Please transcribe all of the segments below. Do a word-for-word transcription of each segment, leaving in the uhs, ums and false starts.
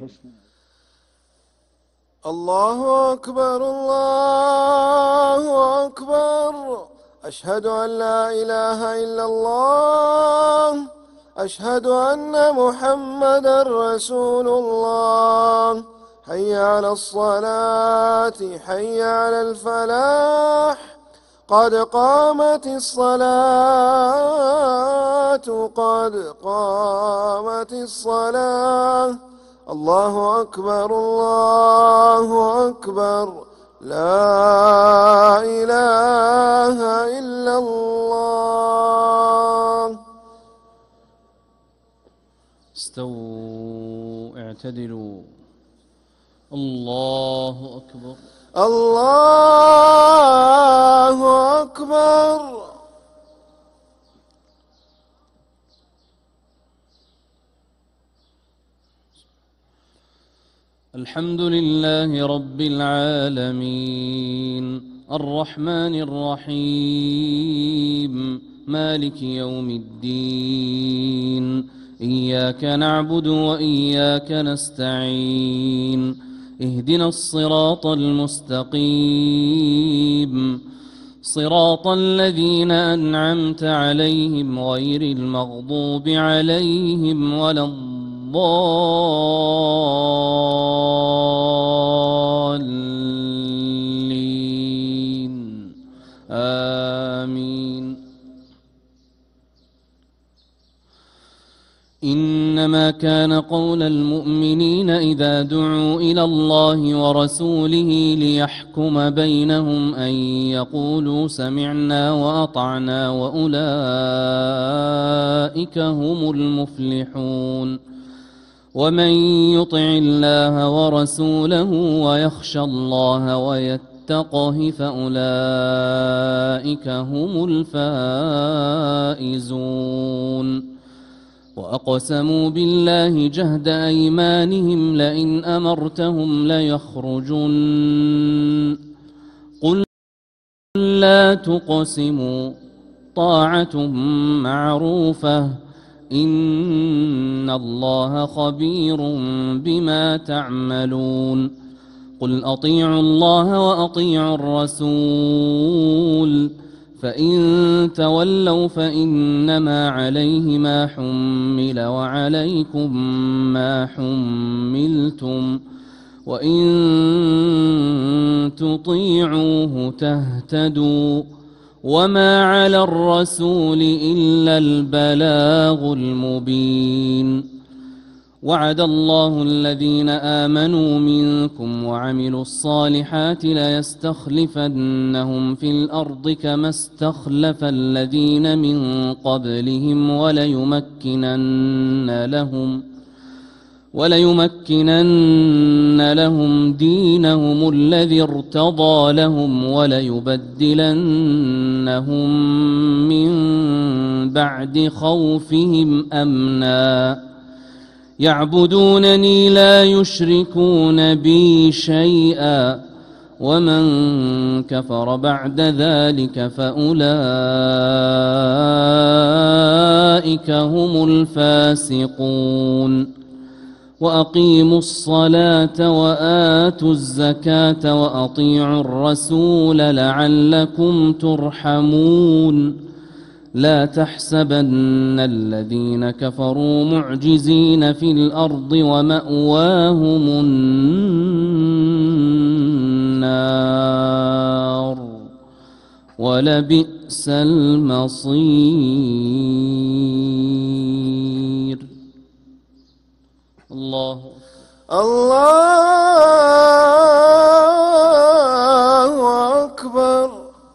الله أكبر الله أكبر. أشهد أن لا إله إلا الله. أشهد أن محمدا رسول الله. حي على الصلاة حي على الفلاح. قد قامت الصلاة قد قامت الصلاة. الله أكبر الله أكبر. لا إله إلا الله. استووا اعتدلوا. الله أكبر الله أكبر. الحمد لله رب العالمين الرحمن الرحيم مالك يوم الدين. إياك نعبد وإياك نستعين. اهدنا الصراط المستقيم صراط الذين أنعمت عليهم غير المغضوب عليهم ولا الضالين آمين. إنما كان قول المؤمنين إذا دعوا إلى الله ورسوله ليحكم بينهم أن يقولوا سمعنا وأطعنا وأولئك هم المفلحون. ومن يطع الله ورسوله ويخشى الله ويتقه فأولئك هم الفائزون. وأقسموا بالله جهد أيمانهم لئن أمرتهم ليخرجن. قل لا تقسموا طاعة معروفة إن الله خبير بما تعملون. قل أطيعوا الله وأطيعوا الرسول فإن تولوا فإنما عليه ما حمل وعليكم ما حملتم وإن تطيعوه تهتدوا وما على الرسول إلا البلاغ المبين. وعد الله الذين آمنوا منكم وعملوا الصالحات ليستخلفنهم في الأرض كما استخلف الذين من قبلهم وليمكنن لهم وليمكنن لهم دينهم الذي ارتضى لهم وليبدلنهم من بعد خوفهم أمنا يعبدونني لا يشركون بي شيئا ومن كفر بعد ذلك فأولئك هم الفاسقون. وأقيموا الصلاة وآتوا الزكاة وأطيعوا الرسول لعلكم ترحمون. لا تحسبن الذين كفروا معجزين في الأرض ومأواهم النار ولبئس المصير. الله الله أكبر.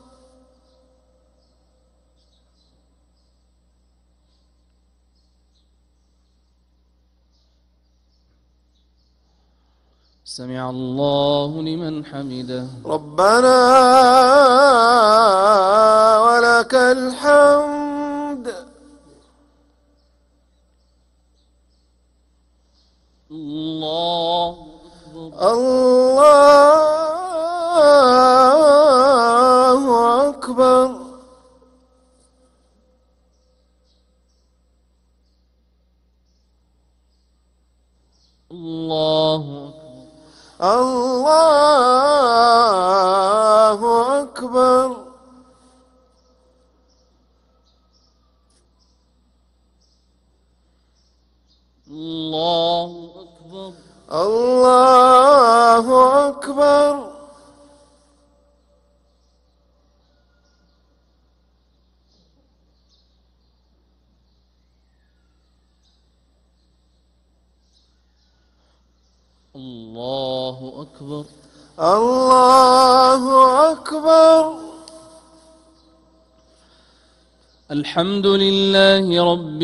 سمع الله لمن حمده. ربنا ولك الحمد. الله الله أكبر. الله الله أكبر. الله أكبر. الله أكبر. الله أكبر. الله أكبر. الحمد لله رب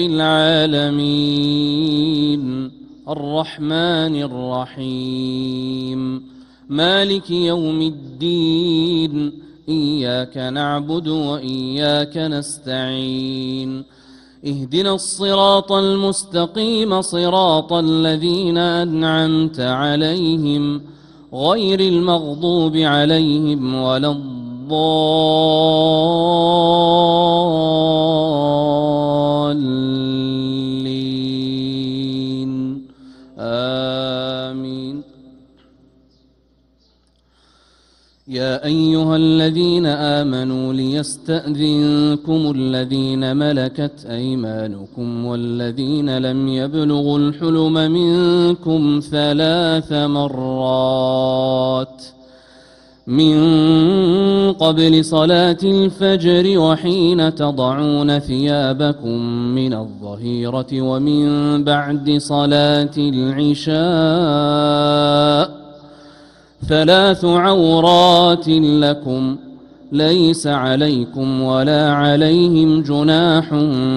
العالمين الرحمن الرحيم مالك يوم الدين إياك نعبد وإياك نستعين اهدنا الصراط المستقيم صراط الذين أنعمت عليهم غير المغضوب عليهم ولا الضالين آمين. يا أيها الذين آمنوا ليستأذنكم الذين ملكت أيمانكم والذين لم يبلغوا الحلم منكم ثلاث مرات من قبل صلاة الفجر وحين تضعون ثيابكم من الظهيرة ومن بعد صلاة العشاء ثلاث عورات لكم ليس عليكم ولا عليهم جناح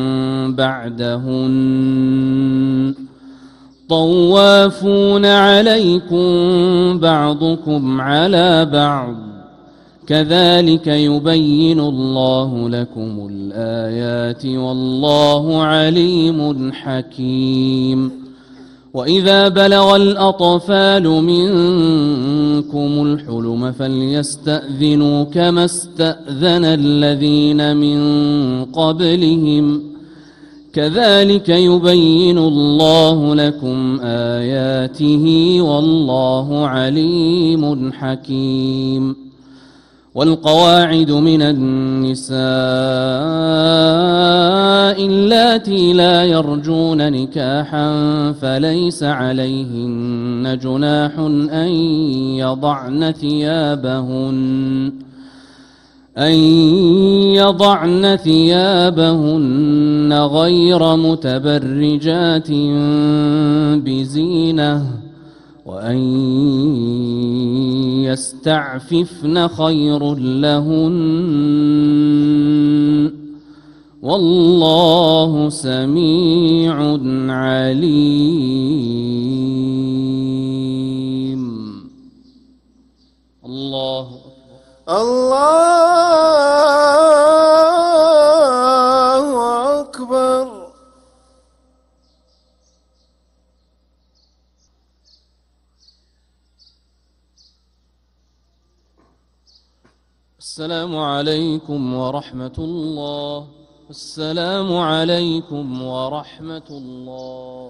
بعدهن طوافون عليكم بعضكم على بعض كذلك يبين الله لكم الآيات والله عليم حكيم. وإذا بلغ الأطفال منكم الحلم فليستأذنوا كما استأذن الذين من قبلهم كذلك يبين الله لكم آياته والله عليم حكيم. والقواعد من النساء اللاتي لا يرجون نكاحا فليس عليهن جناح أن يضعن ثيابهن أن يضعن ثيابهن غير متبرجات بزينة وأن يستعففن خير لهن والله سميع عليم. الله الله أكبر. السلام عليكم ورحمة الله. السلام عليكم ورحمة الله.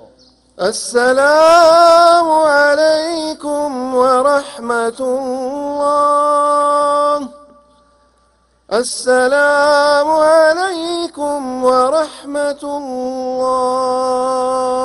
السلام عليكم ورحمة الله. السلام عليكم ورحمة الله.